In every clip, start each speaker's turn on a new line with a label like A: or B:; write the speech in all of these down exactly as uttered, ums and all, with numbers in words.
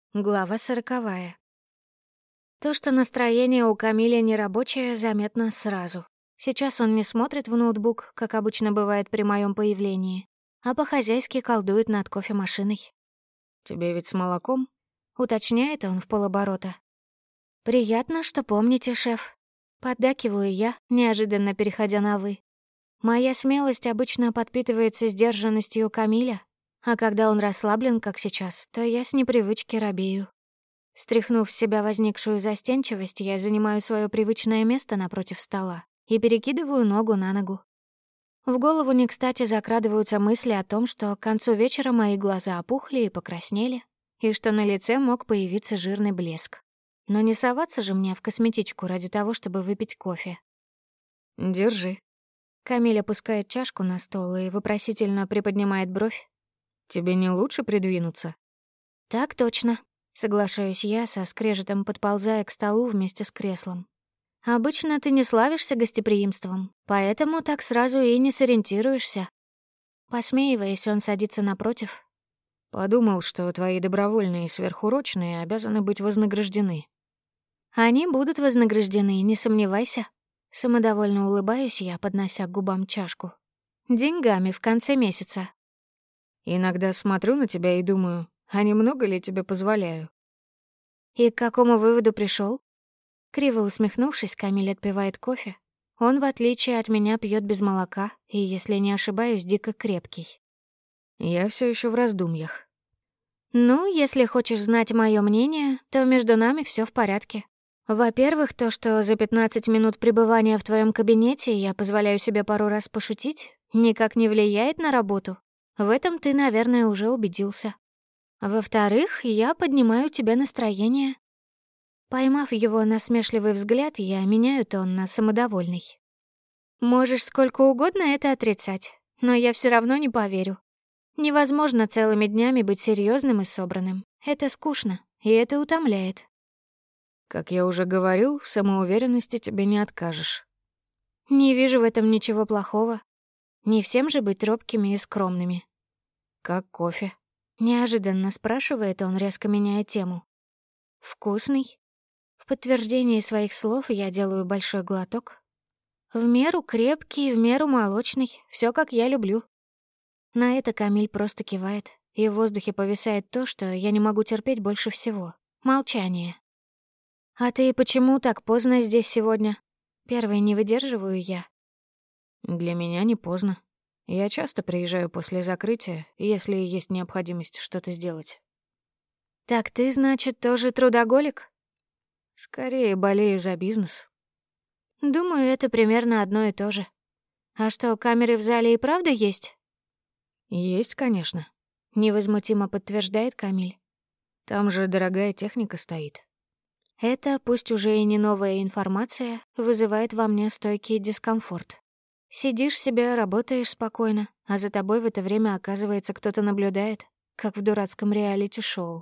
A: Глава сороковая. То, что настроение у Камиля нерабочее, заметно сразу. Сейчас он не смотрит в ноутбук, как обычно бывает при моем появлении, а по-хозяйски колдует над кофемашиной.
B: «Тебе ведь с молоком?»
A: — уточняет он в полоборота. «Приятно, что помните, шеф». Поддакиваю я, неожиданно переходя на «вы». Моя смелость обычно подпитывается сдержанностью Камиля, а когда он расслаблен, как сейчас, то я с непривычки робею. Стряхнув с себя возникшую застенчивость, я занимаю свое привычное место напротив стола и перекидываю ногу на ногу. В голову не кстати закрадываются мысли о том, что к концу вечера мои глаза опухли и покраснели, и что на лице мог появиться жирный блеск. Но не соваться же мне в косметичку ради того, чтобы выпить кофе.
B: «Держи».
A: Камиль опускает чашку на стол и вопросительно приподнимает бровь.
B: «Тебе не лучше придвинуться?»
A: «Так точно», — соглашаюсь я, со скрежетом подползая к столу вместе с креслом. «Обычно ты не славишься гостеприимством, поэтому так сразу и не сориентируешься». Посмеиваясь, он садится напротив.
B: «Подумал, что твои добровольные и сверхурочные обязаны быть вознаграждены».
A: «Они будут вознаграждены, не сомневайся». Самодовольно улыбаюсь я, поднося к губам чашку. «Деньгами в конце месяца».
B: «Иногда смотрю на тебя и думаю, а немного ли тебе позволяю?»
A: «И к какому выводу пришел? Криво усмехнувшись, Камиль отпивает кофе. Он, в отличие от меня, пьет без молока и, если не ошибаюсь, дико крепкий.
B: «Я все еще в раздумьях».
A: «Ну, если хочешь знать мое мнение, то между нами все в порядке. Во-первых, то, что за пятнадцать минут пребывания в твоем кабинете я позволяю себе пару раз пошутить, никак не влияет на работу. В этом ты, наверное, уже убедился. Во-вторых, я поднимаю тебе настроение». Поймав его насмешливый взгляд, я меняю тон на самодовольный. «Можешь сколько угодно это отрицать, но я все равно не поверю. Невозможно целыми днями быть серьезным и собранным. Это скучно, и это утомляет».
B: «Как я уже говорил, в самоуверенности тебе не откажешь».
A: «Не вижу в этом ничего плохого. Не всем же быть робкими и скромными».
B: «Как кофе?»
A: — неожиданно спрашивает он, резко меняя тему. «Вкусный». В подтверждении своих слов я делаю большой глоток. В меру крепкий, в меру молочный, все как я люблю. На это Камиль просто кивает, и в воздухе повисает то, что я не могу терпеть больше всего — молчание. «А ты почему так поздно здесь сегодня?» Первой не выдерживаю я.
B: «Для меня не поздно. Я часто приезжаю после закрытия, если есть необходимость что-то сделать».
A: «Так ты, значит, тоже трудоголик?»
B: «Скорее болею за бизнес».
A: «Думаю, это примерно одно и то же. А что, камеры в зале и правда есть?»
B: «Есть, конечно»,
A: — невозмутимо подтверждает Камиль.
B: «Там же дорогая техника стоит».
A: Это, пусть уже и не новая информация, вызывает во мне стойкий дискомфорт. Сидишь себе, работаешь спокойно, а за тобой в это время, оказывается, кто-то наблюдает, как в дурацком реалити-шоу.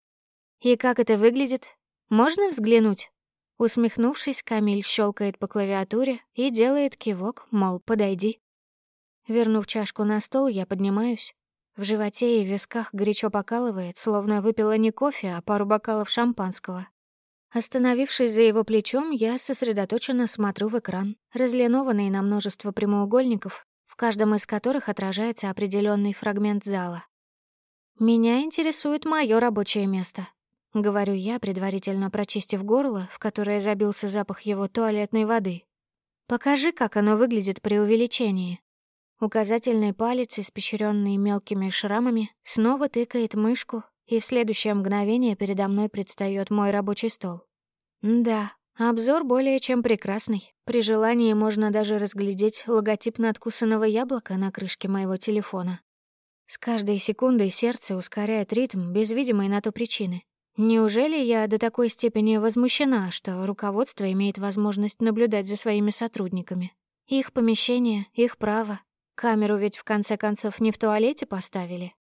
A: «И как это выглядит? Можно взглянуть?» Усмехнувшись, Камиль щелкает по клавиатуре и делает кивок, мол, подойди. Вернув чашку на стол, я поднимаюсь. В животе и висках горячо покалывает, словно выпила не кофе, а пару бокалов шампанского. Остановившись за его плечом, я сосредоточенно смотрю в экран, разлинованный на множество прямоугольников, в каждом из которых отражается определенный фрагмент зала. «Меня интересует мое рабочее место», — говорю я, предварительно прочистив горло, в которое забился запах его туалетной воды. «Покажи, как оно выглядит при увеличении». Указательный палец, испещрённый мелкими шрамами, снова тыкает мышку, и в следующее мгновение передо мной предстаёт мой рабочий стол. Да, обзор более чем прекрасный. При желании можно даже разглядеть логотип надкусанного яблока на крышке моего телефона. С каждой секундой сердце ускоряет ритм без видимой на то причины. Неужели я до такой степени возмущена, что руководство имеет возможность наблюдать за своими сотрудниками? Их помещение, их право. Камеру ведь в конце концов не в туалете поставили.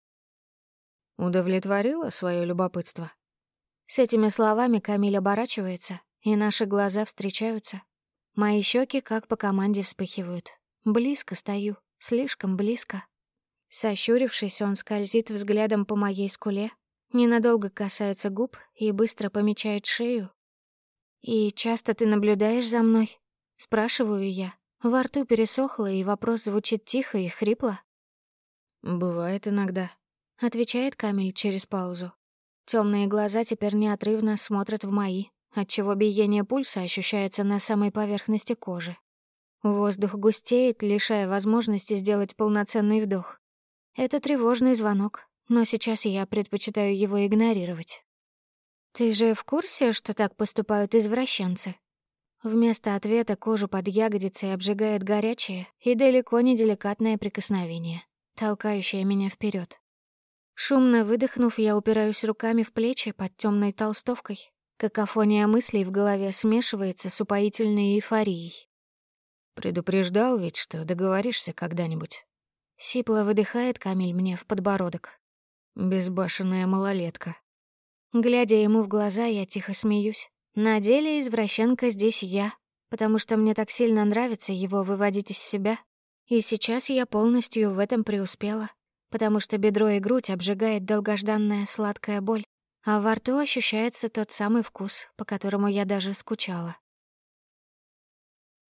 B: «Удовлетворила свое любопытство?»
A: С этими словами Камиль оборачивается, и наши глаза встречаются. Мои щеки как по команде вспыхивают. Близко стою, слишком близко. Сощурившись, он скользит взглядом по моей скуле, ненадолго касается губ и быстро помечает шею. «И часто ты наблюдаешь за мной?» — спрашиваю я. Во рту пересохло, и вопрос звучит тихо и хрипло.
B: «Бывает иногда»,
A: — отвечает Камиль через паузу. Темные глаза теперь неотрывно смотрят в мои, отчего биение пульса ощущается на самой поверхности кожи. Воздух густеет, лишая возможности сделать полноценный вдох. Это тревожный звонок, но сейчас я предпочитаю его игнорировать. «Ты же в курсе, что так поступают извращенцы?» Вместо ответа кожу под ягодицей обжигает горячее и далеко не деликатное прикосновение, толкающее меня вперед. Шумно выдохнув, я упираюсь руками в плечи под темной толстовкой. Какофония мыслей в голове смешивается с упоительной эйфорией.
B: «Предупреждал ведь, что договоришься когда-нибудь».
A: Сипло выдыхает Камиль мне в подбородок.
B: «Безбашенная малолетка».
A: Глядя ему в глаза, я тихо смеюсь. На деле извращенка здесь я, потому что мне так сильно нравится его выводить из себя. И сейчас я полностью в этом преуспела, потому что бедро и грудь обжигает долгожданная сладкая боль, а во рту ощущается тот самый вкус, по которому я даже скучала.